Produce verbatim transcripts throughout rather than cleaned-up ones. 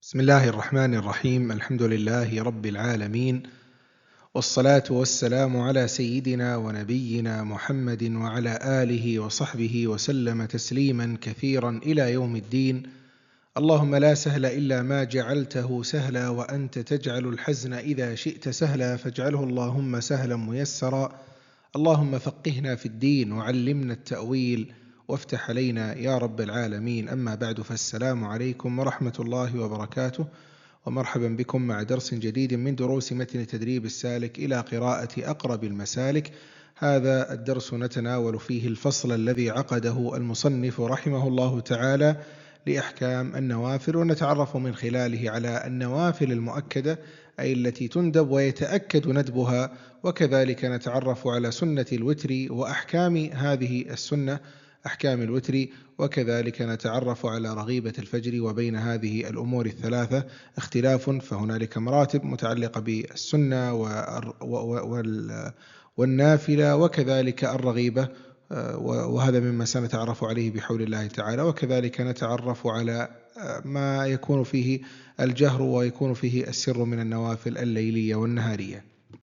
بسم الله الرحمن الرحيم. الحمد لله رب العالمين، والصلاة والسلام على سيدنا ونبينا محمد وعلى آله وصحبه وسلم تسليما كثيرا إلى يوم الدين. اللهم لا سهل إلا ما جعلته سهلا، وأنت تجعل الحزن إذا شئت سهلا، فاجعله اللهم سهلا ميسرا. اللهم فقهنا في الدين وعلمنا التأويل وافتح علينا يا رب العالمين. أما بعد، فالسلام عليكم ورحمة الله وبركاته، ومرحبا بكم مع درس جديد من دروس متن تدريب السالك إلى قراءة أقرب المسالك. هذا الدرس نتناول فيه الفصل الذي عقده المصنف رحمه الله تعالى لأحكام النوافل، ونتعرف من خلاله على النوافل المؤكدة، أي التي تندب ويتأكد ندبها، وكذلك نتعرف على سنة الوتر وأحكام هذه السنة، أحكام الوتر، وكذلك نتعرف على رغيبة الفجر. وبين هذه الأمور الثلاثة اختلاف، فهنالك مراتب متعلقة بالسنة والنافلة وكذلك الرغيبة، وهذا مما سنتعرف عليه بحول الله تعالى. وكذلك نتعرف على ما يكون فيه الجهر ويكون فيه السر من النوافل الليلية والنهارية.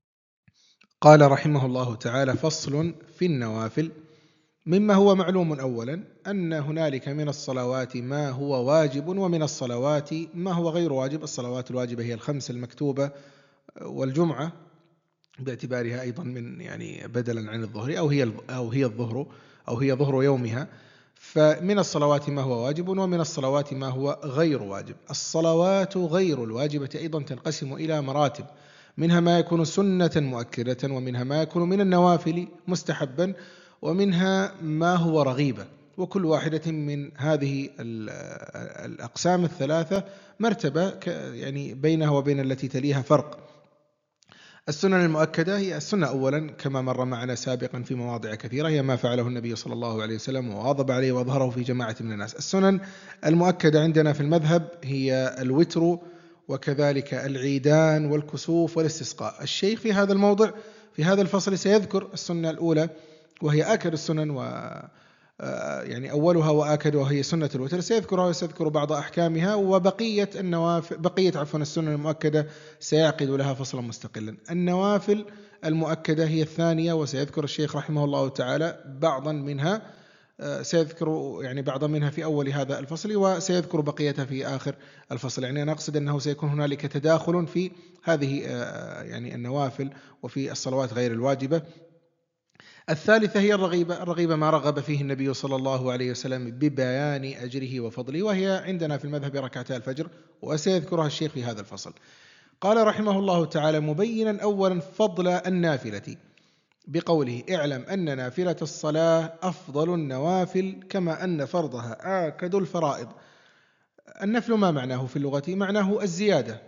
قال رحمه الله تعالى: فصل في النوافل. مما هو معلوم أولا أن هنالك من الصلوات ما هو واجب، ومن الصلوات ما هو غير واجب. الصلوات الواجبة هي الخمس المكتوبة والجمعة باعتبارها أيضا من يعني بدلا عن الظهر، أو هي أو هي الظهر أو هي ظهر يومها. فمن الصلوات ما هو واجب، ومن الصلوات ما هو غير واجب. الصلوات غير الواجبة أيضا تنقسم إلى مراتب، منها ما يكون سنة مؤكدة، ومنها ما يكون من النوافل مستحبا، ومنها ما هو رغيبة. وكل واحدة من هذه الأقسام الثلاثة مرتبة يعني بينها وبين التي تليها فرق. السنن المؤكدة هي السنة أولا كما مر معنا سابقا في مواضع كثيرة، هي ما فعله النبي صلى الله عليه وسلم وواظب عليه وأظهره في جماعة من الناس. السنن المؤكدة عندنا في المذهب هي الوتر، وكذلك العيدان والكسوف والاستسقاء. الشيخ في هذا الموضع في هذا الفصل سيذكر السنة الأولى، وهي آكد السنن و يعني أولها وآكد، وهي سنة الوتر، سيذكرها وسيذكر بعض أحكامها، وبقية النوافل بقية عفوا السنن المؤكدة سيعقد لها فصلا مستقلا. النوافل المؤكدة هي الثانية، وسيذكر الشيخ رحمه الله تعالى بعضا منها، سيذكر يعني بعضا منها في أول هذا الفصل، وسيذكر بقيتها في آخر الفصل. يعني أنا أقصد أنه سيكون هنالك تداخل في هذه يعني النوافل وفي الصلوات غير الواجبة. الثالثة هي الرغيبة. الرغيبة ما رغب فيه النبي صلى الله عليه وسلم ببيان أجره وفضله، وهي عندنا في المذهب ركعتا الفجر، وسيذكرها الشيخ في هذا الفصل. قال رحمه الله تعالى مبينا أولا فضل النافلة بقوله: اعلم أن نافلة الصلاة أفضل النوافل، كما أن فرضها آكد الفرائض. النفل ما معناه في اللغة؟ معناه الزيادة،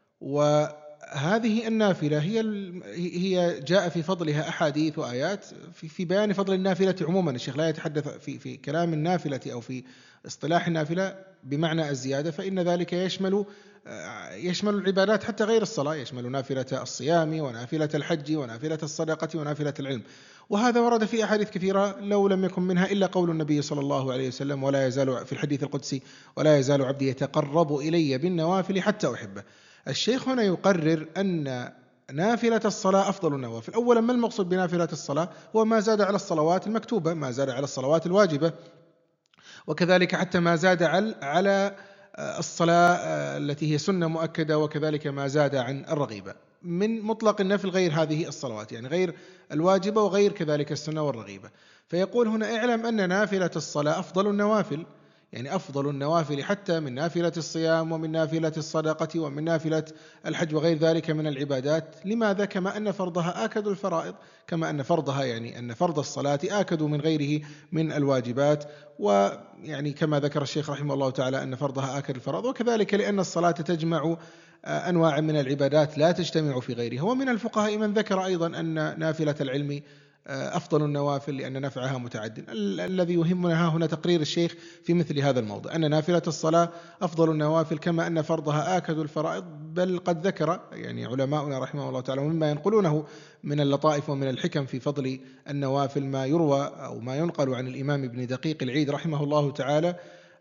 وهذه النافلة هي هي جاء في فضلها أحاديث وآيات في, في بيان فضل النافلة عموما. الشيخ لا يتحدث في في كلام النافلة أو في اصطلاح النافلة بمعنى الزيادة، فإن ذلك يشمل يشمل العبادات حتى غير الصلاة، يشمل نافلة الصيام ونافلة الحج ونافلة الصدقة ونافلة العلم. وهذا ورد في أحاديث كثيرة لو لم يكن منها إلا قول النبي صلى الله عليه وسلم: ولا يزال في الحديث القدسي: ولا يزال عبدي يتقرب إلي بالنوافل حتى أحبه. الشيخ هنا يقرر أن نافلة الصلاة أفضل النوافل. أولا، ما المقصود بنافلة الصلاة؟ هو ما زاد على الصلوات المكتوبة، ما زاد على الصلوات الواجبة، وكذلك حتى ما زاد على الصلاة التي هي سنة مؤكدة، وكذلك ما زاد عن الرغيبة من مطلق النفل غير هذه الصلوات، يعني غير الواجبة وغير كذلك السنة والرغيبة. فيقول هنا: اعلم أن نافلة الصلاة أفضل النوافل، يعني أفضل النوافل حتى من نافلة الصيام ومن نافلة الصدقة ومن نافلة الحج وغير ذلك من العبادات. لماذا؟ كما أن فرضها آكد الفرائض، كما أن فرضها يعني أن فرض الصلاة آكد من غيره من الواجبات، ويعني كما ذكر الشيخ رحمه الله تعالى أن فرضها آكد الفرائض، وكذلك لأن الصلاة تجمع أنواع من العبادات لا تجتمع في غيرها. ومن الفقهاء من ذكر أيضا أن نافلة العلم أفضل النوافل لأن نفعها متعد. الذي يهمنا هنا تقرير الشيخ في مثل هذا الموضع، أن نافلة الصلاة أفضل النوافل كما أن فرضها آكد الفرائض. بل قد ذكر يعني علماؤنا رحمه الله تعالى ومما ينقلونه من اللطائف ومن الحكم في فضل النوافل ما يروى أو ما ينقل عن الإمام ابن دقيق العيد رحمه الله تعالى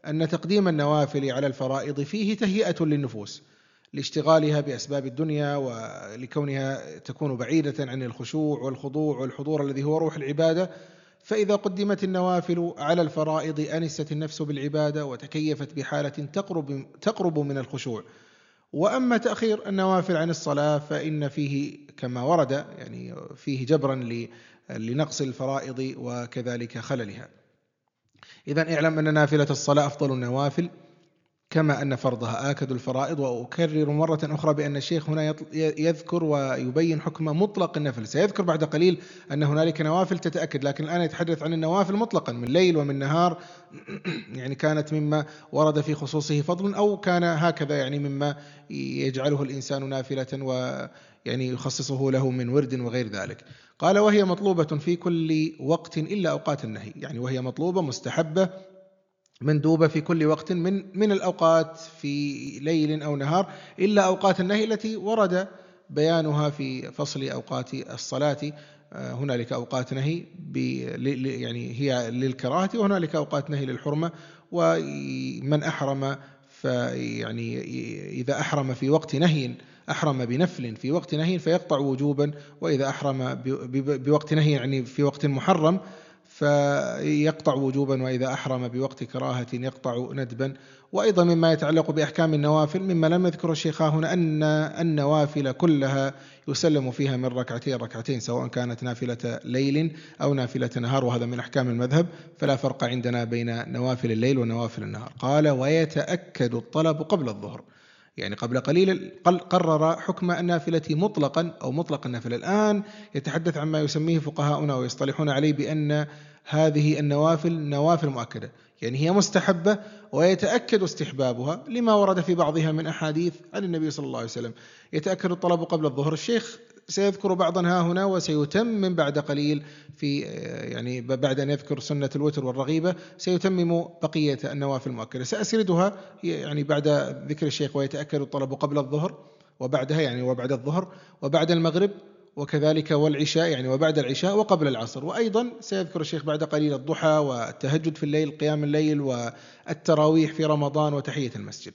أن تقديم النوافل على الفرائض فيه تهيئة للنفوس لاشتغالها بأسباب الدنيا، ولكونها تكون بعيدة عن الخشوع والخضوع والحضور الذي هو روح العبادة. فإذا قدمت النوافل على الفرائض أنست النفس بالعبادة وتكيفت بحالة تقرب تقرب من الخشوع. وأما تأخير النوافل عن الصلاة فإن فيه كما ورد يعني فيه جبرا لنقص الفرائض وكذلك خللها. إذن اعلم أن نافلة الصلاة أفضل النوافل كما أن فرضها آكد الفرائض. وأكرر مرة أخرى بأن الشيخ هنا يذكر ويبين حكم مطلق النفل. سيذكر بعد قليل أن هنالك نوافل تتأكد، لكن الآن يتحدث عن النوافل مطلقا من ليل ومن نهار، يعني كانت مما ورد في خصوصه فضل أو كان هكذا يعني مما يجعله الإنسان نافلة ويعني يخصصه له من ورد وغير ذلك. قال وهي مطلوبة في كل وقت إلا أوقات النهي، يعني وهي مطلوبة مستحبة مندوبة في كل وقت من من الأوقات في ليل أو نهار إلا أوقات النهي التي ورد بيانها في فصل أوقات الصلاة. هنالك أوقات نهي يعني هي للكراهة، وهنالك أوقات نهي للحرمة. ومن أحرم فيعني إذا أحرم في وقت نهي أحرم بنفل في وقت نهي فيقطع وجوبا، وإذا أحرم بوقت نهي يعني في وقت محرم فيقطع وجوبا، وإذا أحرم بوقت كراهة يقطع ندبا. وأيضا مما يتعلق بأحكام النوافل مما لم يذكر الشيخ هنا أن النوافل كلها يسلم فيها من ركعتين ركعتين سواء كانت نافلة ليل أو نافلة نهار، وهذا من أحكام المذهب، فلا فرق عندنا بين نوافل الليل ونوافل النهار. قال ويتأكد الطلب قبل الظهر، يعني قبل قليل قرر حكم النافلة مطلقا أو مطلق النافلة. الآن يتحدث عما يسميه فقهاؤنا ويصطلحون عليه بأن هذه النوافل نوافل مؤكدة، يعني هي مستحبة ويتأكد استحبابها لما ورد في بعضها من أحاديث عن النبي صلى الله عليه وسلم. يتأكد الطلب قبل الظهر، الشيخ سيذكر بعضا ها هنا وسيتمم بعد قليل في يعني بعد أن يذكر سنة الوتر والرغيبة سيتمم بقية النوافل المؤكدة. سأسردها يعني بعد ذكر الشيخ ويتأكد الطلب قبل الظهر وبعدها يعني وبعد الظهر وبعد المغرب وكذلك والعشاء يعني وبعد العشاء وقبل العصر. وأيضا سيذكر الشيخ بعد قليل الضحى والتهجد في الليل قيام الليل والتراويح في رمضان وتحية المسجد.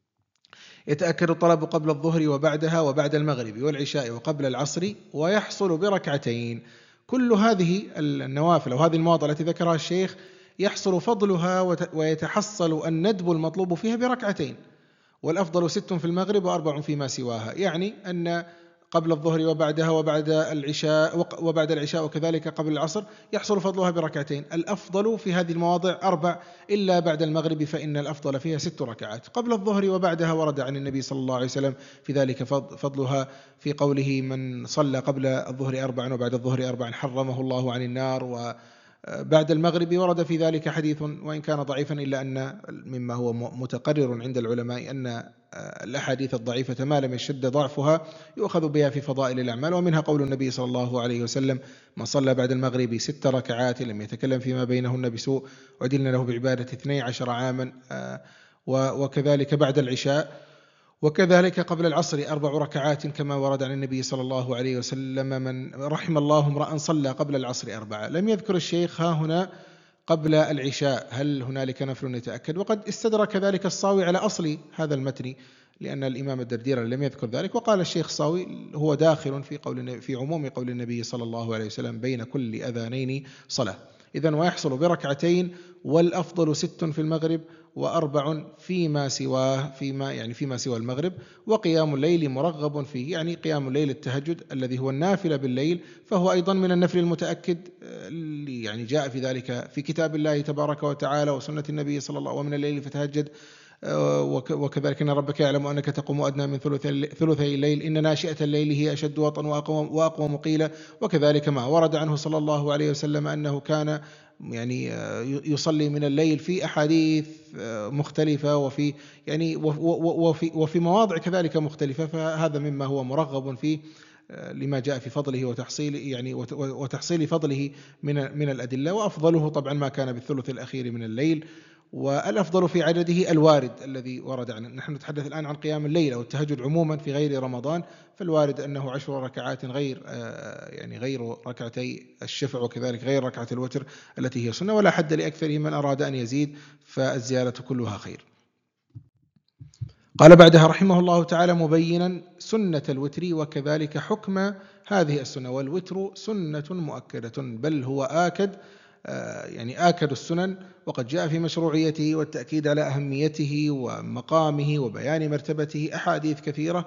يتأكد الطلب قبل الظهر وبعدها وبعد المغرب والعشاء وقبل العصر ويحصل بركعتين. كل هذه النوافل وهذه المواضع التي ذكرها الشيخ يحصل فضلها ويتحصل الندب المطلوب فيها بركعتين، والأفضل ست في المغرب وأربع فيما سواها، يعني أن قبل الظهر وبعدها وبعد العشاء وبعد العشاء وكذلك قبل العصر يحصل فضلها بركعتين. الأفضل في هذه المواضع أربع إلا بعد المغرب فإن الأفضل فيها ست ركعات. قبل الظهر وبعدها ورد عن النبي صلى الله عليه وسلم في ذلك فضلها في قوله من صلى قبل الظهر أربعا وبعد الظهر أربعا حرمه الله عن النار. و بعد المغرب ورد في ذلك حديث وإن كان ضعيفا إلا أن مما هو متقرر عند العلماء أن الأحاديث الضعيفة ما لم يشد ضعفها يؤخذ بها في فضائل الأعمال، ومنها قول النبي صلى الله عليه وسلم من صلى بعد المغرب ست ركعات لم يتكلم فيما بينهن بسوء عدلنا له بعبادة اثني عشر عاما. وكذلك بعد العشاء وكذلك قبل العصر أربع ركعات كما ورد عن النبي صلى الله عليه وسلم من رحم الله امرأ صلى قبل العصر أربعة. لم يذكر الشيخ ها هنا قبل العشاء هل هنالك نفل يتأكد، وقد استدرك ذلك الصاوي على أصل هذا المتن لأن الإمام الدردير لم يذكر ذلك. وقال الشيخ الصاوي هو داخل في قول في عموم قول النبي صلى الله عليه وسلم بين كل أذانين صلاة. إذن ويحصل بركعتين، والأفضل ست في المغرب وأربع فيما سواه فيما يعني فيما سوى المغرب. وقيام الليل مرغب فيه، يعني قيام الليل التهجد الذي هو النافلة بالليل فهو أيضا من النفل المتأكد اللي يعني جاء في ذلك في كتاب الله تبارك وتعالى وسنة النبي صلى الله عليه وسلم ومن الليل فتهجد وكذلك إن ربك يعلم أنك تقوم أدنى من ثلثي الليل إن ناشئة الليل هي أشد وطئا وأقوم قيلا. وكذلك ما ورد عنه صلى الله عليه وسلم أنه كان يعني يصلي من الليل في أحاديث مختلفة وفي يعني وفي وفي مواضع كذلك مختلفة، فهذا مما هو مرغب فيه لما جاء في فضله وتحصيل يعني وتحصيل فضله من من الأدلة. وأفضله طبعا ما كان بالثلث الأخير من الليل. والأفضل في عدده الوارد الذي ورد عنه. نحن نتحدث الآن عن قيام الليل أو التهجد عموما في غير رمضان، فالوارد أنه عشر ركعات غير يعني غير ركعتي الشفع، وكذلك غير ركعة الوتر التي هي سنة، ولا حد لأكثره، من أراد أن يزيد فالزيادة كلها خير. قال بعدها رحمه الله تعالى مبينا سنة الوتر وكذلك حكم هذه السنة. والوتر سنة مؤكدة، بل هو آكد يعني آكد السنن، وقد جاء في مشروعيته والتأكيد على أهميته ومقامه وبيان مرتبته أحاديث كثيرة،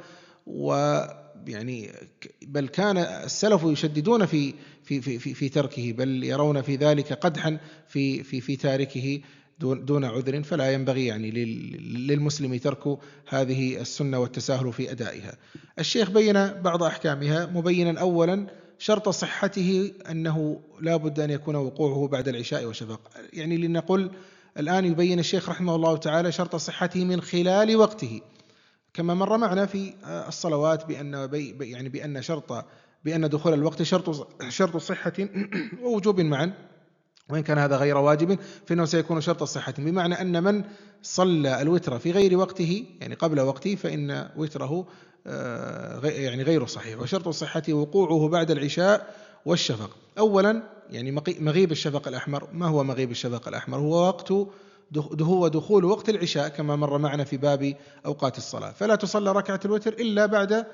ويعني بل كان السلف يشددون في في في في, في تركه، بل يرون في ذلك قدحا في في في تاركه دون دون عذر. فلا ينبغي يعني للمسلم ترك هذه السنة والتساهل في أدائها. الشيخ بين بعض أحكامها مبينا أولا شرط صحته أنه لا بد أن يكون وقوعه بعد العشاء والشفق. يعني لنقل الآن يبين الشيخ رحمه الله تعالى شرط صحته من خلال وقته، كما مر معنا في الصلوات بأن بي يعني بأن شرط بأن دخول الوقت شرط شرط صحة ووجوب معا، وإن كان هذا غير واجب فإنه سيكون شرط صحة، بمعنى أن من صلى الوتر في غير وقته يعني قبل وقته فإن وتره يعني غير صحيح. وشرط صحة وقوعه بعد العشاء والشفق. أولا يعني مغيب الشفق الأحمر. ما هو مغيب الشفق الأحمر؟ هو وقت هو دخول وقت العشاء كما مر معنا في باب أوقات الصلاة، فلا تصلى ركعة الوتر إلا بعد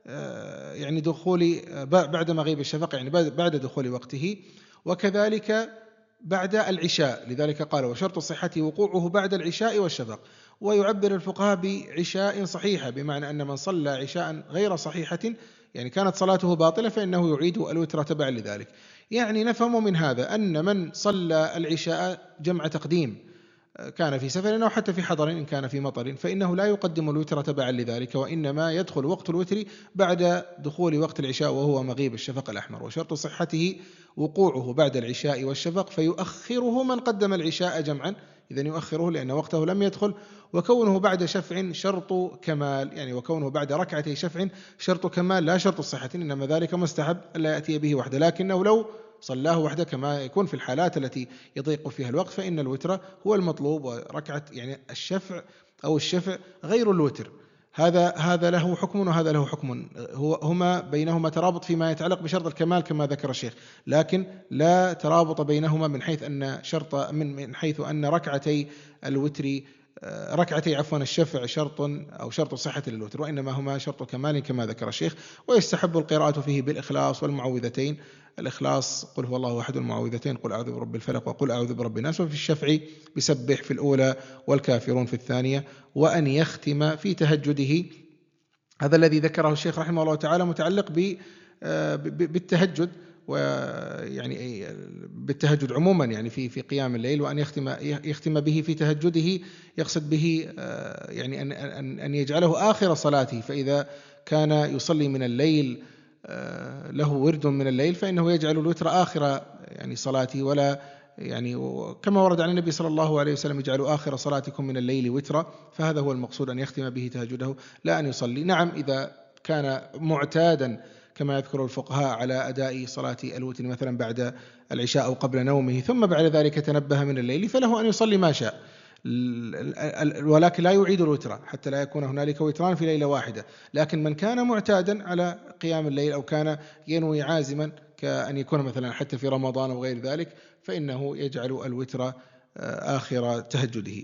يعني دخول بعد مغيب الشفق، يعني بعد دخول وقته، وكذلك بعد العشاء. لذلك قال وشرط صحة وقوعه بعد العشاء والشفق. ويعبر الفقهاء بعشاء صحيحة، بمعنى أن من صلى عشاء غير صحيحة يعني كانت صلاته باطلة فإنه يعيد الوتر تبعا لذلك. يعني نفهم من هذا أن من صلى العشاء جمع تقديم كان في سفر أو حتى في حضر إن كان في مطر، فإنه لا يقدم الوتر تبعا لذلك، وإنما يدخل وقت الوتر بعد دخول وقت العشاء وهو مغيب الشفق الأحمر. وشرط صحته وقوعه بعد العشاء والشفق، فيؤخره من قدم العشاء جمعا، إذن يؤخره لأن وقته لم يدخل. وكونه بعد شفع شرط كمال، يعني وكونه بعد ركعتي شفع شرط كمال لا شرط صحة، إنما ذلك مستحب ألا يأتي به وحده، لكنه لو صلاه وحده كما يكون في الحالات التي يضيق فيها الوقت فإن الوتر هو المطلوب، وركعة يعني الشفع أو الشفع غير الوتر. هذا هذا له حكم وهذا له حكم، هو هما بينهما ترابط فيما يتعلق بشرط الكمال كما ذكر الشيخ، لكن لا ترابط بينهما من حيث أن شرط من من حيث أن ركعتي الوتر ركعتي عفوا الشفع شرط أو شرط صحة للوتر، وإنما هما شرط كمال كما ذكر الشيخ. ويستحب القراءة فيه بالإخلاص والمعوذتين. الإخلاص قل هو الله أحد، المعوذتين قل أعوذ برب الفلق وقل أعوذ برب الناس. وفي الشفع بسبح في الأولى والكافرون في الثانية. وأن يختم في تهجده، هذا الذي ذكره الشيخ رحمه الله تعالى متعلق بالتهجد، ويعني بالتهجد عموما يعني في في قيام الليل، وأن يختم يختم به في تهجده، يقصد به يعني أن أن أن يجعله آخر صلاته. فإذا كان يصلي من الليل له ورد من الليل فإنه يجعل الوتر آخر يعني صلاته، ولا يعني كما ورد عن النبي صلى الله عليه وسلم اجعلوا آخر صلاتكم من الليل وترا. فهذا هو المقصود، أن يختم به تهجده لا أن يصلي. نعم إذا كان معتادا كما يذكر الفقهاء على أداء صلاة الوتر مثلا بعد العشاء أو قبل نومه ثم بعد ذلك تنبه من الليل، فله أن يصلي ما شاء، ولكن لا يعيد الوتر حتى لا يكون هنالك وتران في ليلة واحدة. لكن من كان معتادا على قيام الليل أو كان ينوي عازما كأن يكون مثلا حتى في رمضان أو غير ذلك فإنه يجعل الوتر آخر تهجده.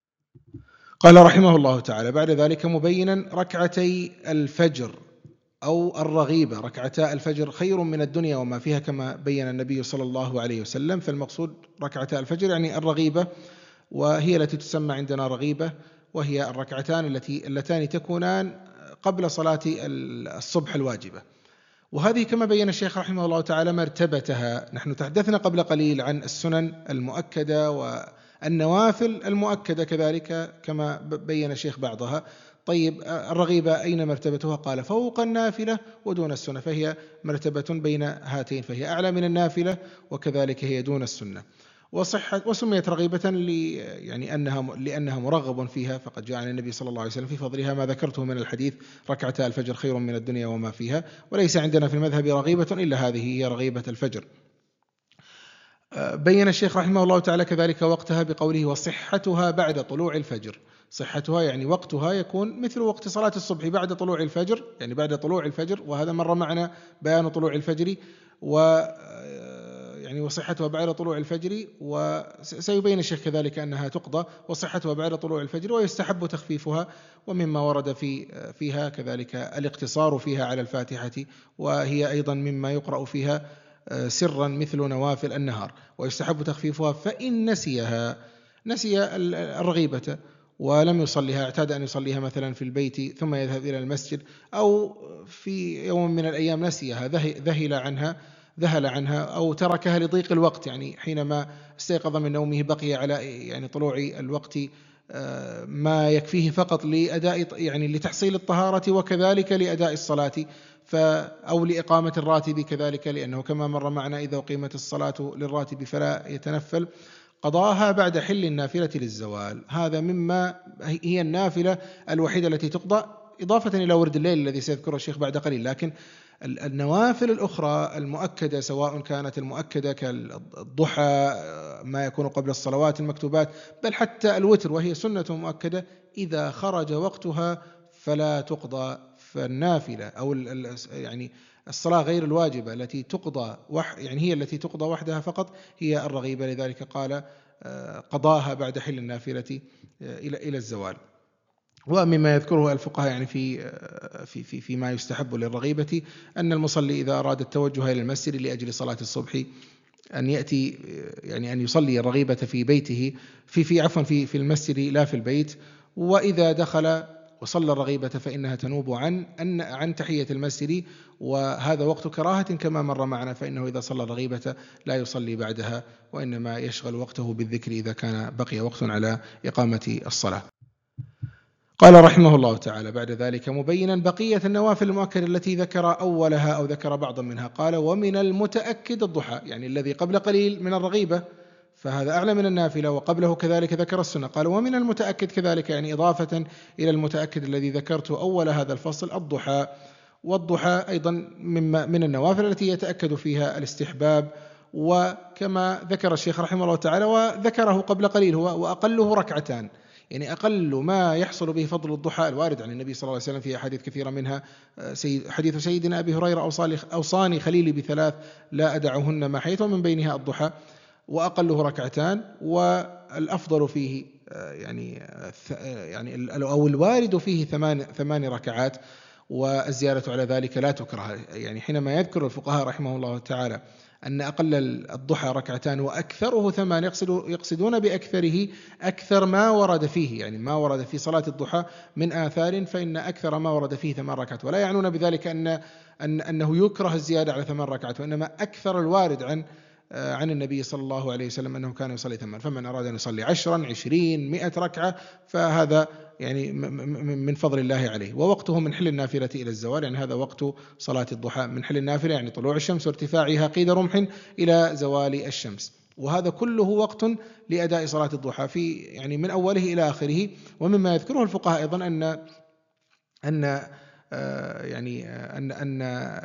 قال رحمه الله تعالى بعد ذلك مبينا ركعتي الفجر أو الرغيبة. ركعتا الفجر خير من الدنيا وما فيها كما بين النبي صلى الله عليه وسلم. فالمقصود ركعتا الفجر يعني الرغيبة، وهي التي تسمى عندنا رغيبة، وهي الركعتان التي اللتان تكونان قبل صلاة الصبح الواجبة. وهذه كما بين الشيخ رحمه الله تعالى مرتبتها. نحن تحدثنا قبل قليل عن السنن المؤكدة والنوافل المؤكدة كذلك كما بين الشيخ بعضها. طيب الرغيبة أين مرتبتها؟ قال فوق النافلة ودون السنة، فهي مرتبة بين هاتين، فهي أعلى من النافلة وكذلك هي دون السنة. وصحة وسميت رغيبة لي يعني أنها لأنها مرغب فيها، فقد جاء عن النبي صلى الله عليه وسلم في فضلها ما ذكرته من الحديث ركعتا الفجر خير من الدنيا وما فيها. وليس عندنا في المذهب رغيبة إلا هذه هي رغيبة الفجر. بين الشيخ رحمه الله تعالى كذلك وقتها بقوله وصحتها بعد طلوع الفجر. صحتها يعني وقتها يكون مثل وقت صلاة الصبح بعد طلوع الفجر، يعني بعد طلوع الفجر، وهذا مر معنا بيان طلوع الفجر، و يعني وصحتها بعد طلوع الفجر، وسيبين الشيخ كذلك أنها تقضى وصحتها بعد طلوع الفجر، ويستحب تخفيفها. ومما ورد في فيها كذلك الاقتصار فيها على الفاتحة، وهي أيضا مما يقرأ فيها سرا مثل نوافل النهار، ويستحب تخفيفها فإن نسيها، نسي الرغيبة ولم يصليها، اعتاد أن يصليها مثلا في البيت ثم يذهب إلى المسجد، أو في يوم من الأيام نسيها، ذهل عنها ذهل عنها أو تركها لضيق الوقت، يعني حينما استيقظ من نومه بقي على يعني طلوع الوقت ما يكفيه فقط لأداء يعني لتحصيل الطهارة وكذلك لأداء الصلاة، أو لإقامة الراتب كذلك، لأنه كما مر معنا إذا أقيمت الصلاة للراتب فلا يتنفل، قضاها بعد حل النافلة للزوال. هذا مما هي النافلة الوحيدة التي تقضى إضافة إلى ورد الليل الذي سيذكره الشيخ بعد قليل. لكن النوافل الأخرى المؤكدة، سواء كانت المؤكدة كالضحى، ما يكون قبل الصلوات المكتوبات، بل حتى الوتر وهي سنة مؤكدة، إذا خرج وقتها فلا تقضى. فالنافلة أو يعني الصلاة غير الواجبة التي تقضى وح يعني هي التي تقضى وحدها فقط هي الرغيبة، لذلك قال قضاها بعد حل النافلة إلى إلى الزوال. ومما يذكره الفقهاء يعني في في في فيما يستحب للرغيبة أن المصلي إذا أراد التوجه إلى المسجد لأجل صلاة الصبح أن يأتي يعني أن يصلي الرغيبة في بيته في في عفوا في في المسجد لا في البيت، وإذا دخل وصلى الرغيبة فإنها تنوب عن أن عن تحية المسجد، وهذا وقت كراهة كما مر معنا، فإنه إذا صلى الرغيبة لا يصلي بعدها، وإنما يشغل وقته بالذكر إذا كان بقي وقت على إقامة الصلاة. قال رحمه الله تعالى بعد ذلك مبينا بقية النوافل المؤكدة التي ذكر أولها أو ذكر بعضا منها، قال ومن المتأكد الضحى، يعني الذي قبل قليل من الرغيبة فهذا أعلى من النافلة، وقبله كذلك ذكر السنة. قال ومن المتأكد كذلك، يعني إضافة إلى المتأكد الذي ذكرته أول هذا الفصل الضحى. والضحى أيضا مما من النوافل التي يتأكد فيها الاستحباب، وكما ذكر الشيخ رحمه الله تعالى وذكره قبل قليل هو وأقله ركعتان، يعني أقل ما يحصل به فضل الضحى الوارد عن النبي صلى الله عليه وسلم في أحاديث كثيرة، منها حديث سيدنا أبي هريرة أوصاني خليلي بثلاث لا أدعهن ما حيث، ومن بينها الضحى، وأقله ركعتان، والأفضل فيه يعني يعني أو الوارد فيه ثمان ثمان ركعات، والزيادة على ذلك لا تكره. يعني حينما يذكر الفقهاء رحمه الله تعالى أن أقل الضحى ركعتان وأكثره ثمان، يقصدون بأكثره أكثر ما ورد فيه، يعني ما ورد في صلاة الضحى من آثار، فإن أكثر ما ورد فيه ثمان ركعات، ولا يعنون بذلك أن, أن أنه يكره الزيادة على ثمان ركعات، وإنما أكثر الوارد عن عن النبي صلى الله عليه وسلم أنه كان يصلي ثمان، فمن أراد أن يصلي عشرا عشرين مئة ركعة فهذا يعني من فضل الله عليه. ووقته من حل النافلة إلى الزوال، يعني هذا وقت صلاة الضحى من حل النافلة، يعني طلوع الشمس وارتفاعها قيد رمح إلى زوال الشمس، وهذا كله وقت لأداء صلاة الضحى في يعني من أوله إلى آخره. ومما يذكره الفقهاء أيضا أن أن يعني أن أن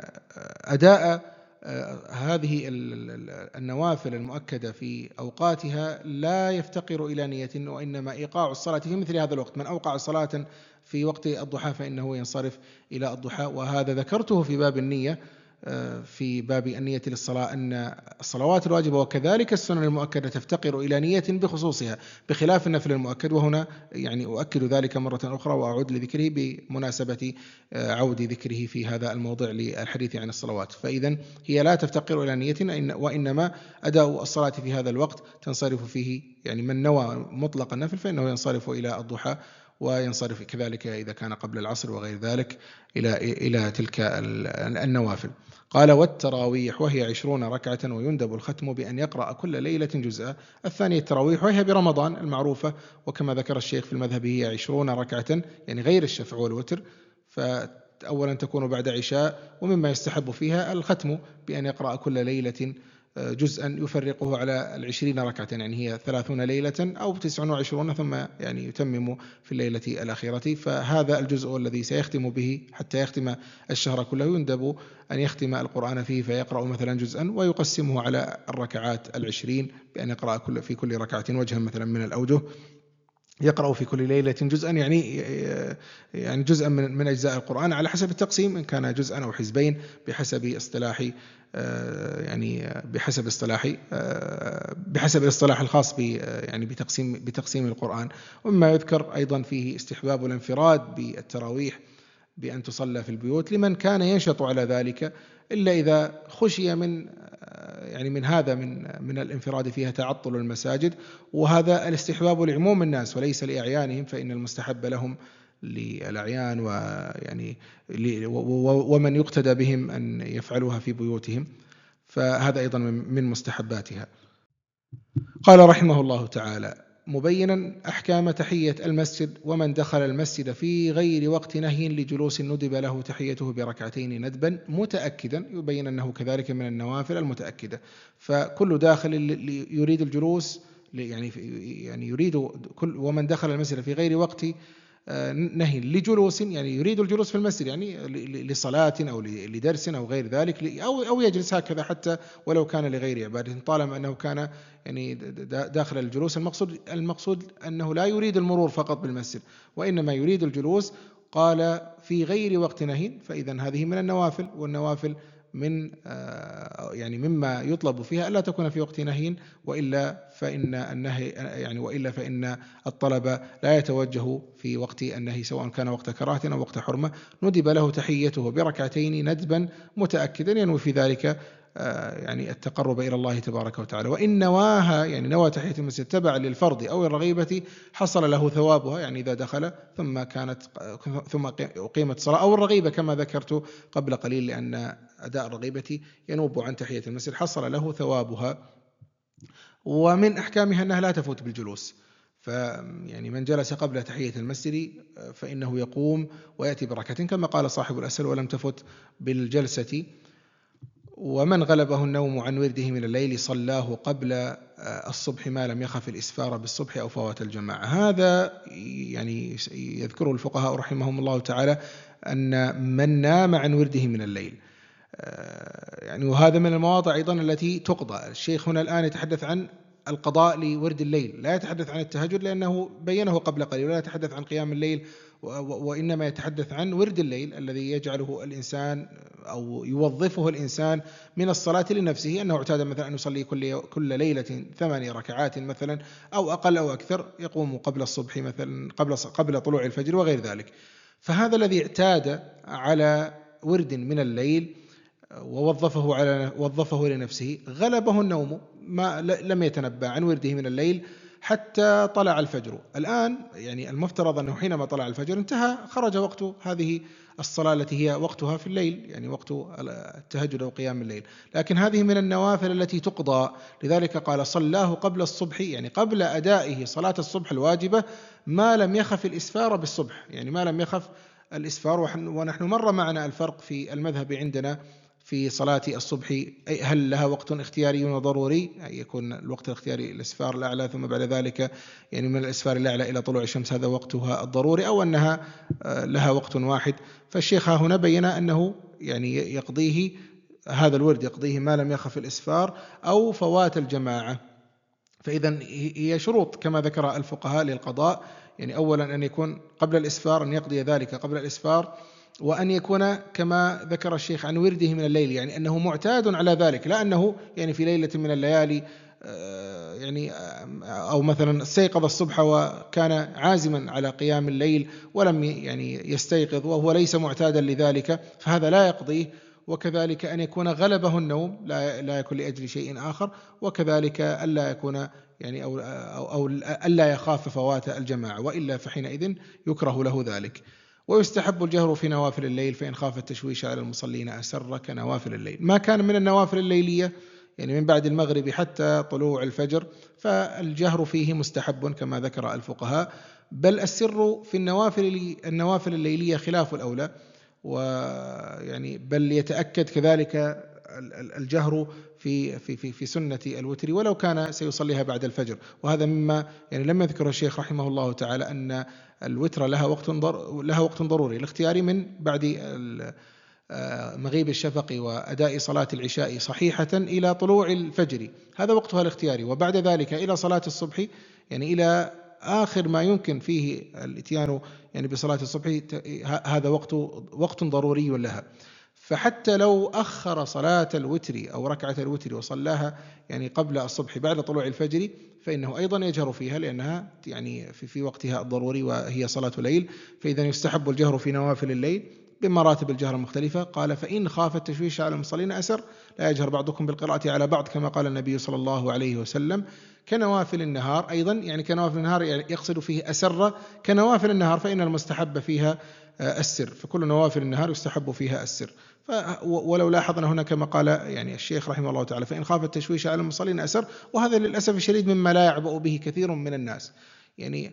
أداء هذه النوافل المؤكدة في أوقاتها لا يفتقر إلى نية، وإنما إيقاع الصلاة في مثل هذا الوقت، من أوقع صلاة في وقت الضحى فإنه ينصرف إلى الضحى. وهذا ذكرته في باب النية، في باب النية للصلاة، أن الصلوات الواجبة وكذلك السنن المؤكدة تفتقر إلى نية بخصوصها بخلاف النفل المؤكد، وهنا يعني أؤكد ذلك مرة أخرى وأعود لذكره بمناسبة عود ذكره في هذا الموضع للحديث عن الصلوات. فإذا هي لا تفتقر إلى نية، وإنما أداء الصلاة في هذا الوقت تنصرف فيه، يعني من نوى مطلق النفل فإنه ينصرف إلى الضحى، وينصرف كذلك إذا كان قبل العصر وغير ذلك إلى إلى تلك النوافل. قال والتراويح وهي عشرون ركعة، ويندب الختم بأن يقرأ كل ليلة جزءا. الثانية التراويح وهي برمضان المعروفة، وكما ذكر الشيخ في المذهب هي عشرون ركعة، يعني غير الشفع والوتر، فأولا تكون بعد عشاء، ومما يستحب فيها الختم بأن يقرأ كل ليلة جزءا يفرقه على العشرين ركعة، يعني هي ثلاثون ليلة أو تسع وعشرون، ثم يعني يتمم في الليلة الأخيرة. فهذا الجزء الذي سيختم به حتى يختم الشهر كله يندب أن يختم القرآن فيه، فيقرأ مثلا جزءا ويقسمه على الركعات العشرين بأن يقرأ كل في كل ركعة وجها مثلا من الأوجه، يقرأ في كل ليلة جزءا، يعني يعني جزءا من من أجزاء القرآن على حسب التقسيم، إن كان جزءا أو حزبين بحسب اصطلاح يعني بحسب اصطلاح بحسب الاصطلاح الخاص ب يعني بتقسيم بتقسيم القرآن. ومما يذكر أيضا فيه استحباب الانفراد بالتراويح بأن تصلى في البيوت لمن كان ينشط على ذلك، إلا إذا خشي من يعني من هذا من من الانفراد فيها تعطل المساجد، وهذا الاستحباب لعموم الناس وليس لأعيانهم، فإن المستحب لهم للأعيان ويعني ومن يقتدى بهم أن يفعلوها في بيوتهم، فهذا أيضا من مستحباتها. قال رحمه الله تعالى مبينا أحكام تحية المسجد: ومن دخل المسجد في غير وقت نهي لجلوس ندب له تحيته بركعتين ندبا متأكدا، يبين أنه كذلك من النوافل المتأكدة. فكل داخل يريد الجلوس يعني يعني يريد كل ومن دخل المسجد في غير وقت نهي لجلوس، يعني يريد الجلوس في المسجد يعني لصلاة أو لدرس أو غير ذلك، أو أو يجلس هكذا حتى ولو كان لغير عبادة، طالما أنه كان يعني داخل الجلوس. المقصود المقصود أنه لا يريد المرور فقط بالمسجد، وإنما يريد الجلوس. قال في غير وقت نهي، فإذا هذه من النوافل، والنوافل من يعني مما يطلب فيها ألا تكون في وقت نهي، وإلا فإن النهي يعني وإلا فإن الطلب لا يتوجه في وقت النهي، سواء كان وقت كراهة أو وقت حرمة. ندب له تحيته بركعتين ندبا متأكدا، ينوي في ذلك يعني التقرب إلى الله تبارك وتعالى. وإن نواها يعني نوى تحية المسجد تبعا للفرض أو الرغيبة حصل له ثوابها، يعني إذا دخل ثم كانت ثم أقيمت صلاة أو الرغيبة كما ذكرت قبل قليل، لأن أداء الرغيبة ينوب عن تحية المسجد، حصل له ثوابها. ومن أحكامها أنها لا تفوت بالجلوس، فيعني من جلس قبل تحية المسجد فإنه يقوم ويأتي بركعتين كما قال صاحب الأسل: ولم تفت بالجلسة. ومن غلبه النوم عن ورده من الليل صلاه قبل الصبح ما لم يخف الإسفار بالصبح أو فوات الجماعة. هذا يعني يذكره الفقهاء رحمهم الله تعالى أن من نام عن ورده من الليل يعني، وهذا من المواضع أيضا التي تقضى. الشيخ هنا الآن يتحدث عن القضاء لورد الليل، لا يتحدث عن التهجد لأنه بينه قبل قليل، ولا يتحدث عن قيام الليل، وإنما يتحدث عن ورد الليل الذي يجعله الإنسان أو يوظفه الإنسان من الصلاة لنفسه، أنه اعتاد مثلا أن يصلي كل كل ليلة ثماني ركعات مثلا أو أقل أو أكثر، يقوم قبل الصبح مثلا قبل قبل طلوع الفجر وغير ذلك. فهذا الذي اعتاد على ورد من الليل ووظفه على وظفه لنفسه غلبه النوم، ما لم يتنبأ عن ورده من الليل حتى طلع الفجر. الآن يعني المفترض أنه حينما طلع الفجر انتهى، خرج وقت هذه الصلاة التي هي وقتها في الليل، يعني وقت التهجد أو قيام الليل، لكن هذه من النوافل التي تقضى. لذلك قال صلاه قبل الصبح، يعني قبل أدائه صلاة الصبح الواجبة ما لم يخف الإسفار بالصبح، يعني ما لم يخف الإسفار. ونحن مر معنا الفرق في المذهب عندنا في صلاة الصبح، هل لها وقت اختياري وضروري، يعني يكون الوقت الاختياري الإسفار الأعلى ثم بعد ذلك يعني من الإسفار الأعلى إلى طلوع الشمس هذا وقتها الضروري، أو أنها لها وقت واحد. فالشيخ هنا بين أنه يعني يقضيه هذا الورد يقضيه ما لم يخف الإسفار أو فوات الجماعة. فإذا هي شروط كما ذكر الفقهاء للقضاء، يعني أولا أن يكون قبل الإسفار، أن يقضي ذلك قبل الإسفار، وأن يكون كما ذكر الشيخ عن ورده من الليل، يعني أنه معتاد على ذلك، لا أنه يعني في ليلة من الليالي يعني أو مثلا استيقظ الصبح وكان عازما على قيام الليل ولم يعني يستيقظ وهو ليس معتادا لذلك، فهذا لا يقضيه. وكذلك أن يكون غلبه النوم، لا لا يكون لأجل شيء آخر، وكذلك ألا يكون يعني أو أو, أو ألا يخاف فوات الجماعة، وإلا فحينئذ يكره له ذلك. ويستحب الجهر في نوافل الليل، فإن خاف التشويش على المصلين أسر كنوافل الليل. ما كان من النوافل الليلية يعني من بعد المغرب حتى طلوع الفجر فالجهر فيه مستحب كما ذكر الفقهاء، بل السر في النوافل النوافل الليلية خلاف الأولى، ويعني بل يتأكد كذلك الجهر في في في في سنة الوتر ولو كان سيصليها بعد الفجر. وهذا مما يعني لم يذكره الشيخ رحمه الله تعالى، أن الوتر لها وقت لها وقت ضروري الاختياري من بعد مغيب الشفق وأداء صلاة العشاء صحيحة إلى طلوع الفجر، هذا وقتها الاختياري، وبعد ذلك إلى صلاة الصبح، يعني إلى آخر ما يمكن فيه الإتيان يعني بصلاة الصبح، هذا وقت وقت ضروري لها. فحتى لو أخر صلاة الوتر أو ركعة الوتر وصلاها يعني قبل الصبح بعد طلوع الفجر، فإنه أيضا يجهر فيها، لأنها يعني في, في وقتها الضروري وهي صلاة الليل. فإذا يستحب الجهر في نوافل الليل بمراتب الجهر المختلفة. قال: فإن خاف التشويش على المصلين أسر، لا يجهر بعضكم بالقراءة على بعض، كما قال النبي صلى الله عليه وسلم. كنوافل النهار أيضا، يعني كنوافل النهار يقصد فيه أسر كنوافل النهار، فإن المستحب فيها السر، فكل نوافل النهار يستحب فيها السر. ولو لاحظنا هنا كما قال يعني الشيخ رحمه الله تعالى: فإن خاف التشويش على المصلين أسر، وهذا للأسف الشديد مما لا يعبأ به كثير من الناس. يعني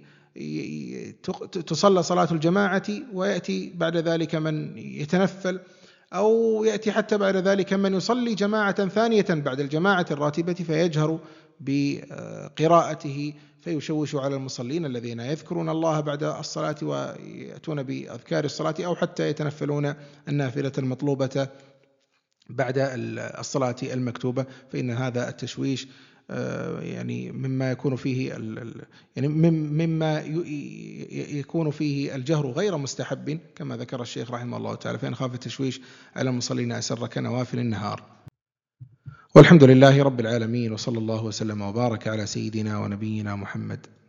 تصلى صلاة الجماعة ويأتي بعد ذلك من يتنفل، أو يأتي حتى بعد ذلك من يصلي جماعة ثانية بعد الجماعة الراتبة فيجهر بقراءته فيشوش على المصلين الذين يذكرون الله بعد الصلاة ويأتون بأذكار الصلاة، أو حتى يتنفلون النافلة المطلوبة بعد الصلاة المكتوبة. فإن هذا التشويش يعني مما يكون فيه يعني مما يكون فيه الجهر غير مستحب، كما ذكر الشيخ رحمه الله تعالى: فإن خاف التشويش على المصلين أسر كنوافل النهار. والحمد لله رب العالمين، وصلى الله وسلم وبارك على سيدنا ونبينا محمد.